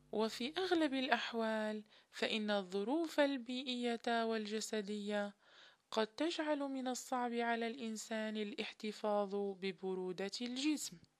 وفي أغلب الأحوال فإن الظروف البيئية والجسدية قد تجعل من الصعب على الإنسان الاحتفاظ ببرودة الجسم.